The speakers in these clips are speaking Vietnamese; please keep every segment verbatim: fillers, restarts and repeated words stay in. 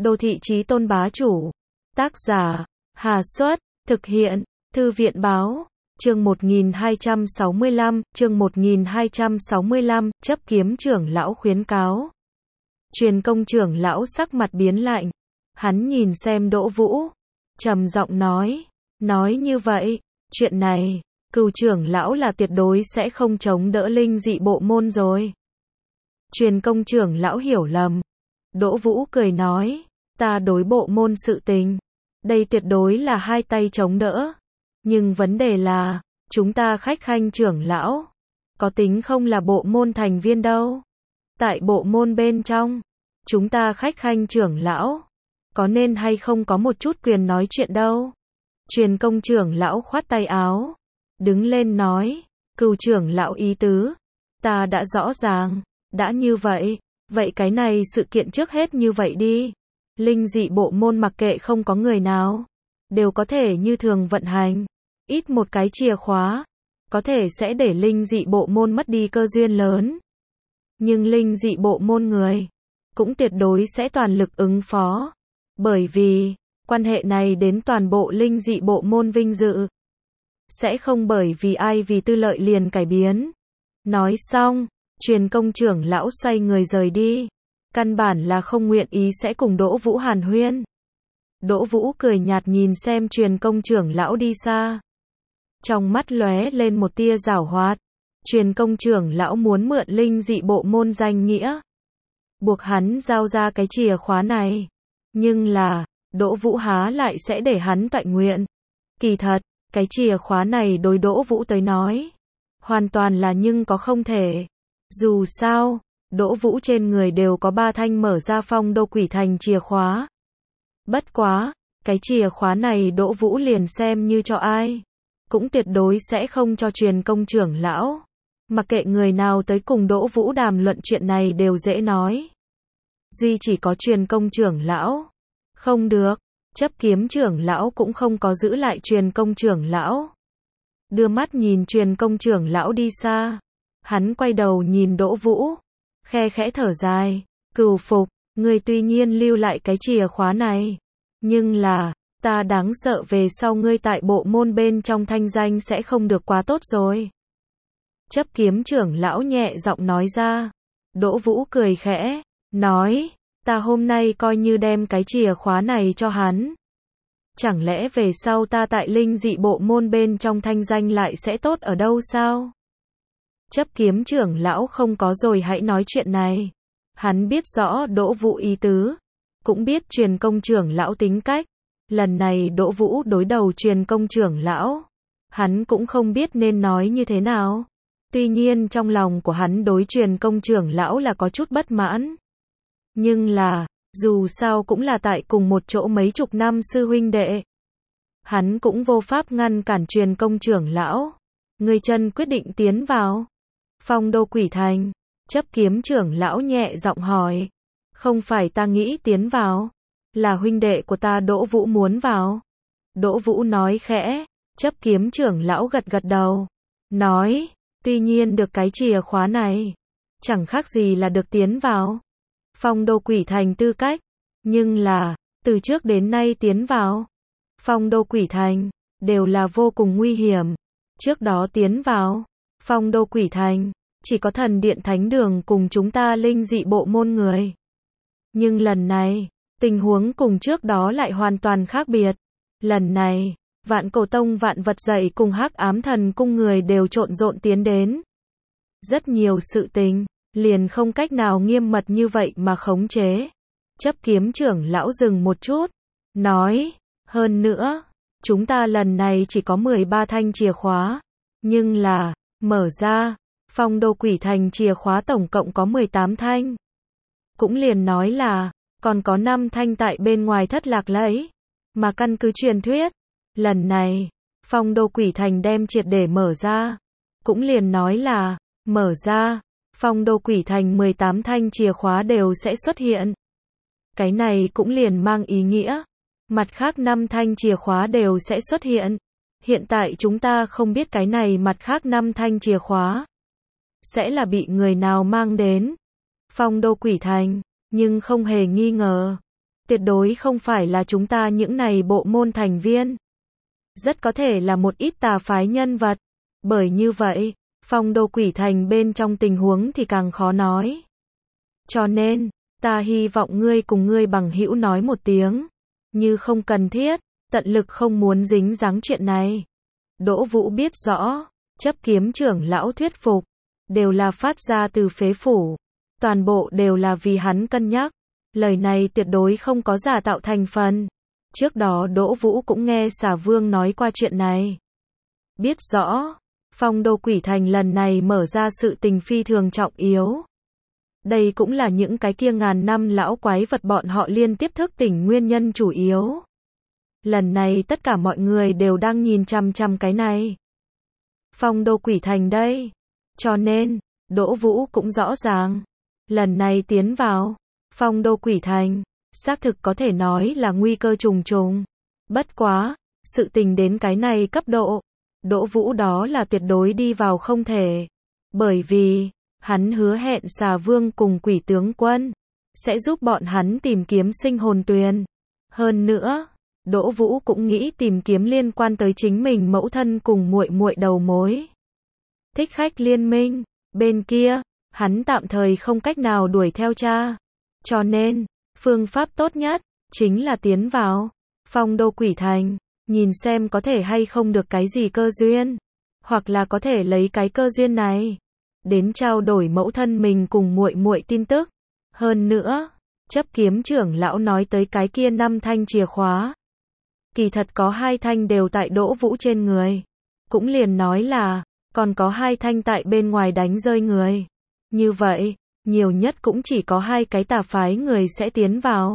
Đô thị chí tôn bá chủ. Tác giả, Hà Xuất, thực hiện, Thư viện báo. Chương một nghìn hai trăm sáu mươi lăm, chương một nghìn hai trăm sáu mươi lăm, chấp kiếm trưởng lão khuyến cáo. Truyền công trưởng lão sắc mặt biến lạnh. Hắn nhìn xem Đỗ Vũ, trầm giọng nói, nói như vậy, chuyện này, Cửu trưởng lão là tuyệt đối sẽ không chống đỡ linh dị bộ môn rồi. Truyền công trưởng lão hiểu lầm. Đỗ Vũ cười nói, ta đối bộ môn sự tình, đây tuyệt đối là hai tay chống đỡ. Nhưng vấn đề là, chúng ta khách khanh trưởng lão, có tính không là bộ môn thành viên đâu. Tại bộ môn bên trong, chúng ta khách khanh trưởng lão, có nên hay không có một chút quyền nói chuyện đâu. Truyền công trưởng lão khoát tay áo, đứng lên nói, Cửu trưởng lão ý tứ, ta đã rõ ràng, đã như vậy, vậy cái này sự kiện trước hết như vậy đi. Linh dị bộ môn mặc kệ không có người nào, đều có thể như thường vận hành. Ít một cái chìa khóa, có thể sẽ để linh dị bộ môn mất đi cơ duyên lớn. Nhưng linh dị bộ môn người, cũng tuyệt đối sẽ toàn lực ứng phó. Bởi vì, quan hệ này đến toàn bộ linh dị bộ môn vinh dự. Sẽ không bởi vì ai vì tư lợi liền cải biến. Nói xong, truyền công trưởng lão xoay người rời đi. Căn bản là không nguyện ý sẽ cùng Đỗ Vũ hàn huyên. Đỗ Vũ cười nhạt nhìn xem truyền công trưởng lão đi xa. Trong mắt lóe lên một tia giảo hoạt. Truyền công trưởng lão muốn mượn linh dị bộ môn danh nghĩa, buộc hắn giao ra cái chìa khóa này. Nhưng là, Đỗ Vũ há lại sẽ để hắn toại nguyện. Kỳ thật, cái chìa khóa này đối Đỗ Vũ tới nói, hoàn toàn là nhưng có không thể. Dù sao, Đỗ Vũ trên người đều có ba thanh mở ra phong đô quỷ thành chìa khóa. Bất quá, cái chìa khóa này Đỗ Vũ liền xem như cho ai, cũng tuyệt đối sẽ không cho truyền công trưởng lão. Mặc kệ người nào tới cùng Đỗ Vũ đàm luận chuyện này đều dễ nói. Duy chỉ có truyền công trưởng lão. Không được, chấp kiếm trưởng lão cũng không có giữ lại truyền công trưởng lão. Đưa mắt nhìn truyền công trưởng lão đi xa. Hắn quay đầu nhìn Đỗ Vũ, khe khẽ thở dài, Cửu Phục, ngươi tuy nhiên lưu lại cái chìa khóa này, nhưng là, ta đáng sợ về sau ngươi tại bộ môn bên trong thanh danh sẽ không được quá tốt rồi. Chấp kiếm trưởng lão nhẹ giọng nói ra. Đỗ Vũ cười khẽ, nói, ta hôm nay coi như đem cái chìa khóa này cho hắn. Chẳng lẽ về sau ta tại linh dị bộ môn bên trong thanh danh lại sẽ tốt ở đâu sao? Chấp kiếm trưởng lão không có rồi hãy nói chuyện này. Hắn biết rõ Đỗ Vũ ý tứ, cũng biết truyền công trưởng lão tính cách. Lần này Đỗ Vũ đối đầu truyền công trưởng lão, hắn cũng không biết nên nói như thế nào. Tuy nhiên trong lòng của hắn đối truyền công trưởng lão là có chút bất mãn. Nhưng là, dù sao cũng là tại cùng một chỗ mấy chục năm sư huynh đệ. Hắn cũng vô pháp ngăn cản truyền công trưởng lão. Người chân quyết định tiến vào phong đô quỷ thành. Chấp kiếm trưởng lão nhẹ giọng hỏi. Không phải ta nghĩ tiến vào, là huynh đệ của ta Đỗ Vũ muốn vào. Đỗ Vũ nói khẽ. Chấp kiếm trưởng lão gật gật đầu, nói, tuy nhiên được cái chìa khóa này, chẳng khác gì là được tiến vào phong đô quỷ thành tư cách. Nhưng là, từ trước đến nay tiến vào phong đô quỷ thành, đều là vô cùng nguy hiểm. Trước đó tiến vào phong đô quỷ thành, chỉ có thần điện thánh đường cùng chúng ta linh dị bộ môn người. Nhưng lần này, tình huống cùng trước đó lại hoàn toàn khác biệt. Lần này, Vạn Cổ Tông Vạn Vật Dậy cùng Hắc Ám Thần Cung người đều trộn rộn tiến đến. Rất nhiều sự tình, liền không cách nào nghiêm mật như vậy mà khống chế. Chấp kiếm trưởng lão dừng một chút, nói, hơn nữa, chúng ta lần này chỉ có mười ba thanh chìa khóa, nhưng là, mở ra, phong đô quỷ thành chìa khóa tổng cộng có mười tám thanh. Cũng liền nói là, còn có năm thanh tại bên ngoài thất lạc lấy. Mà căn cứ truyền thuyết, lần này, phong đô quỷ thành đem triệt để mở ra. Cũng liền nói là, mở ra, phong đô quỷ thành mười tám thanh chìa khóa đều sẽ xuất hiện. Cái này cũng liền mang ý nghĩa, mặt khác năm thanh chìa khóa đều sẽ xuất hiện. Hiện tại chúng ta không biết cái này mặt khác năm thanh chìa khóa sẽ là bị người nào mang đến phong đô quỷ thành, nhưng không hề nghi ngờ, Tuyệt đối không phải là chúng ta những này bộ môn thành viên. Rất có thể là một ít tà phái nhân vật. Bởi như vậy, phong đô quỷ thành bên trong tình huống thì càng khó nói. Cho nên, ta hy vọng ngươi cùng ngươi bằng hữu nói một tiếng. Như không cần thiết, tận lực không muốn dính dáng chuyện này. Đỗ Vũ biết rõ, chấp kiếm trưởng lão thuyết phục, đều là phát ra từ phế phủ. Toàn bộ đều là vì hắn cân nhắc. Lời này tuyệt đối không có giả tạo thành phần. Trước đó Đỗ Vũ cũng nghe Xà Vương nói qua chuyện này. Biết rõ, phong đô quỷ thành lần này mở ra sự tình phi thường trọng yếu. Đây cũng là những cái kia ngàn năm lão quái vật bọn họ liên tiếp thức tỉnh nguyên nhân chủ yếu. Lần này tất cả mọi người đều đang nhìn chằm chằm cái này. Phong đô quỷ thành đây. Cho nên, Đỗ Vũ cũng rõ ràng. Lần này tiến vào phong đô quỷ thành, xác thực có thể nói là nguy cơ trùng trùng. Bất quá, sự tình đến cái này cấp độ, Đỗ Vũ đó là tuyệt đối đi vào không thể. Bởi vì, hắn hứa hẹn Xà Vương cùng quỷ tướng quân sẽ giúp bọn hắn tìm kiếm sinh hồn tuyền. Hơn nữa, Đỗ Vũ cũng nghĩ tìm kiếm liên quan tới chính mình mẫu thân cùng muội muội đầu mối. Thích khách liên minh, bên kia, hắn tạm thời không cách nào đuổi theo cha. Cho nên, phương pháp tốt nhất, chính là tiến vào phong đô quỷ thành, nhìn xem có thể hay không được cái gì cơ duyên. Hoặc là có thể lấy cái cơ duyên này, đến trao đổi mẫu thân mình cùng muội muội tin tức. Hơn nữa, chấp kiếm trưởng lão nói tới cái kia năm thanh chìa khóa. Kỳ thật có hai thanh đều tại Đỗ Vũ trên người. Cũng liền nói là, còn có hai thanh tại bên ngoài đánh rơi người. Như vậy, nhiều nhất cũng chỉ có hai cái tà phái người sẽ tiến vào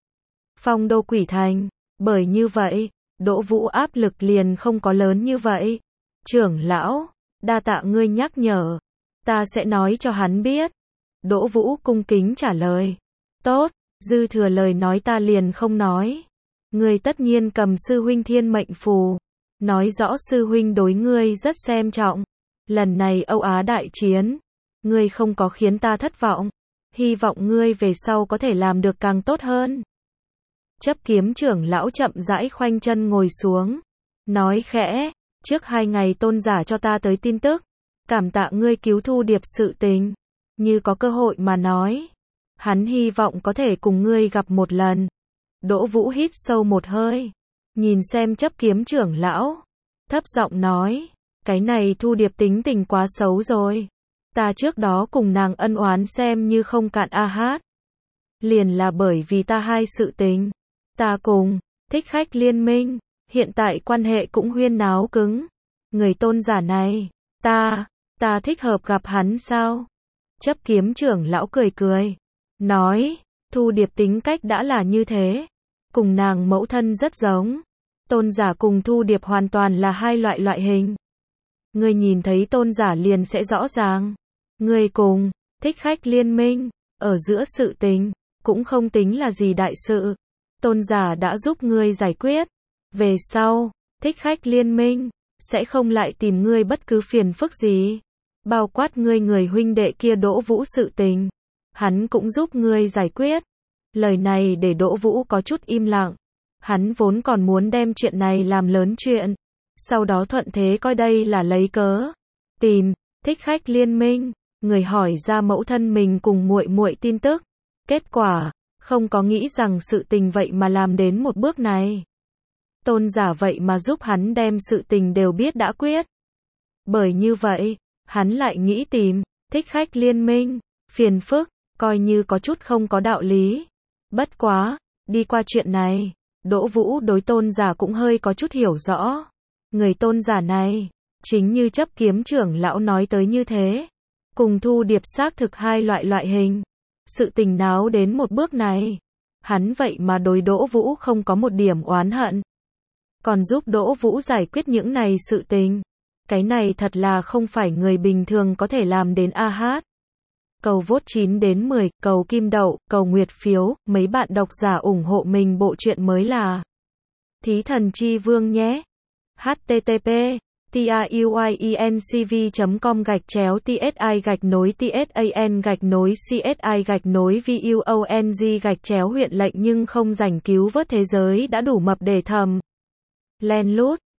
phong đô quỷ thành. Bởi như vậy, Đỗ Vũ áp lực liền không có lớn như vậy. Trưởng lão, đa tạ ngươi nhắc nhở. Ta sẽ nói cho hắn biết. Đỗ Vũ cung kính trả lời. Tốt, dư thừa lời nói ta liền không nói. Ngươi tất nhiên cầm sư huynh thiên mệnh phù. Nói rõ sư huynh đối ngươi rất xem trọng. Lần này Âu Á đại chiến, ngươi không có khiến ta thất vọng. Hy vọng ngươi về sau có thể làm được càng tốt hơn. Chấp kiếm trưởng lão chậm rãi khoanh chân ngồi xuống. Nói khẽ, trước hai ngày tôn giả cho ta tới tin tức. Cảm tạ ngươi cứu Thu Điệp sự tình. Như có cơ hội mà nói, hắn hy vọng có thể cùng ngươi gặp một lần. Đỗ Vũ hít sâu một hơi, nhìn xem chấp kiếm trưởng lão, thấp giọng nói, cái này Thu Điệp tính tình quá xấu rồi. Ta trước đó cùng nàng ân oán xem như không cạn a hát. Liền là bởi vì ta hai sự tình. Ta cùng, thích khách liên minh, hiện tại quan hệ cũng huyên náo cứng. Người tôn giả này, ta, ta thích hợp gặp hắn sao? Chấp kiếm trưởng lão cười cười, nói, Thu Điệp tính cách đã là như thế. Cùng nàng mẫu thân rất giống. Tôn giả cùng Thu Điệp hoàn toàn là hai loại loại hình. Ngươi nhìn thấy tôn giả liền sẽ rõ ràng. Ngươi cùng, thích khách liên minh, ở giữa sự tình, cũng không tính là gì đại sự. Tôn giả đã giúp ngươi giải quyết. Về sau, thích khách liên minh, sẽ không lại tìm ngươi bất cứ phiền phức gì. Bao quát ngươi người huynh đệ kia Đỗ Vũ sự tình. Hắn cũng giúp ngươi giải quyết. Lời này để Đỗ Vũ có chút im lặng. Hắn vốn còn muốn đem chuyện này làm lớn chuyện. Sau đó thuận thế coi đây là lấy cớ. Tìm, thích khách liên minh, người hỏi ra mẫu thân mình cùng muội muội tin tức. Kết quả, không có nghĩ rằng sự tình vậy mà làm đến một bước này. Tôn giả vậy mà giúp hắn đem sự tình đều biết đã quyết. Bởi như vậy, hắn lại nghĩ tìm, thích khách liên minh, phiền phức, coi như có chút không có đạo lý. Bất quá, đi qua chuyện này, Đỗ Vũ đối tôn giả cũng hơi có chút hiểu rõ. Người tôn giả này, chính như chấp kiếm trưởng lão nói tới như thế. Cùng Thu Điệp xác thực hai loại loại hình. Sự tình náo đến một bước này. Hắn vậy mà đối Đỗ Vũ không có một điểm oán hận. Còn giúp Đỗ Vũ giải quyết những này sự tình. Cái này thật là không phải người bình thường có thể làm đến a hát. Cầu vote chín đến mười, cầu kim đậu, cầu nguyệt phiếu, mấy bạn độc giả ủng hộ mình bộ truyện mới là Thí Thần Chi Vương nhé. H T T P tiuyinc v com gạch chéo tsi gạch nối tsan gạch nối csi gạch nối vuong gạch chéo huyện lệnh nhưng không rảnh cứu vớt thế giới đã đủ mập để thầm len lút.